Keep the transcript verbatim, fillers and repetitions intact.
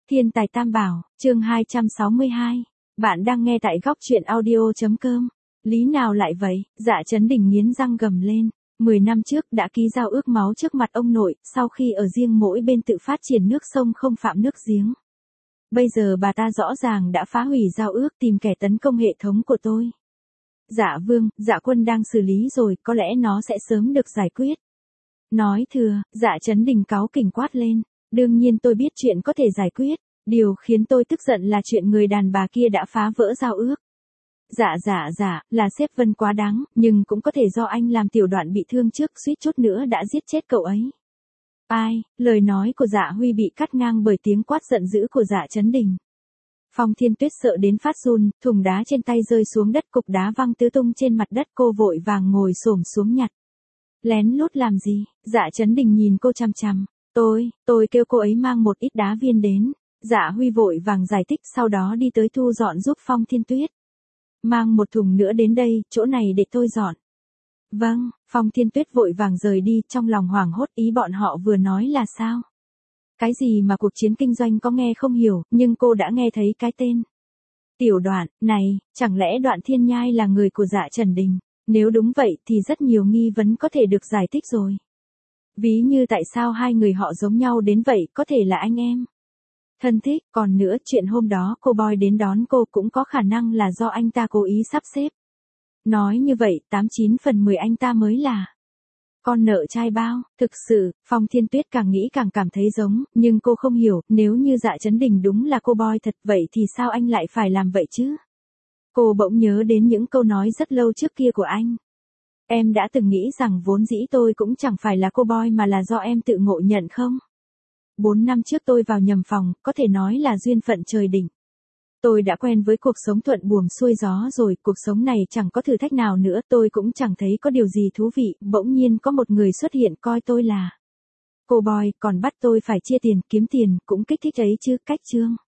Thiên tài tam bảo, chương hai trăm sáu mươi hai. Bạn đang nghe tại góc truyện audio.com. Lý nào lại vậy? Dạ Chấn Đình nghiến răng gầm lên. Mười năm trước đã ký giao ước máu trước mặt ông nội, sau khi ở riêng mỗi bên tự phát triển nước sông không phạm nước giếng. Bây giờ bà ta rõ ràng đã phá hủy giao ước, tìm kẻ tấn công hệ thống của tôi. Dạ Vương, Dạ Quân đang xử lý rồi, có lẽ nó sẽ sớm được giải quyết. Nói thừa, Dạ Chấn Đình cáu kỉnh quát lên. Đương nhiên tôi biết chuyện có thể giải quyết. Điều khiến tôi tức giận là chuyện người đàn bà kia đã phá vỡ giao ước. Dạ dạ dạ, là sếp Vân quá đáng, nhưng cũng có thể do anh làm Tiểu Đoạn bị thương trước, suýt chút nữa đã giết chết cậu ấy. Ai, lời nói của Dạ Huy bị cắt ngang bởi tiếng quát giận dữ của Dạ Chấn Đình. Phong Thiên Tuyết sợ đến phát run, thùng đá trên tay rơi xuống đất, cục đá văng tứ tung trên mặt đất, cô vội vàng ngồi xổm xuống nhặt. Lén lút làm gì? Dạ Chấn Đình nhìn cô chằm chằm. Tôi, tôi kêu cô ấy mang một ít đá viên đến. Dạ Huy vội vàng giải thích, sau đó đi tới thu dọn giúp Phong Thiên Tuyết. Mang một thùng nữa đến đây, chỗ này để tôi dọn. Vâng, Phong Thiên Tuyết vội vàng rời đi, trong lòng hoảng hốt, ý bọn họ vừa nói là sao? Cái gì mà cuộc chiến kinh doanh có nghe không hiểu, nhưng cô đã nghe thấy cái tên. Tiểu Đoạn, này, chẳng lẽ Đoạn Thiên Nhai là người của Dạ Trần Đình? Nếu đúng vậy thì rất nhiều nghi vấn có thể được giải thích rồi. Ví như tại sao hai người họ giống nhau đến vậy, có thể là anh em. Thân thích, còn nữa chuyện hôm đó cô boy đến đón cô cũng có khả năng là do anh ta cố ý sắp xếp. Nói như vậy, tám chín phần mười anh ta mới là con nợ trai bao. Thực sự, Phong Thiên Tuyết càng nghĩ càng cảm thấy giống, nhưng cô không hiểu, nếu như Dạ Chấn Đình đúng là cô boy thật vậy thì sao anh lại phải làm vậy chứ? Cô bỗng nhớ đến những câu nói rất lâu trước kia của anh. Em đã từng nghĩ rằng vốn dĩ tôi cũng chẳng phải là cô boy mà là do em tự ngộ nhận không? Bốn năm trước tôi vào nhầm phòng, có thể nói là duyên phận trời định. Tôi đã quen với cuộc sống thuận buồm xuôi gió rồi, cuộc sống này chẳng có thử thách nào nữa, tôi cũng chẳng thấy có điều gì thú vị, bỗng nhiên có một người xuất hiện coi tôi là cô boy, còn bắt tôi phải chia tiền, kiếm tiền, cũng kích thích ấy chứ, cách chương.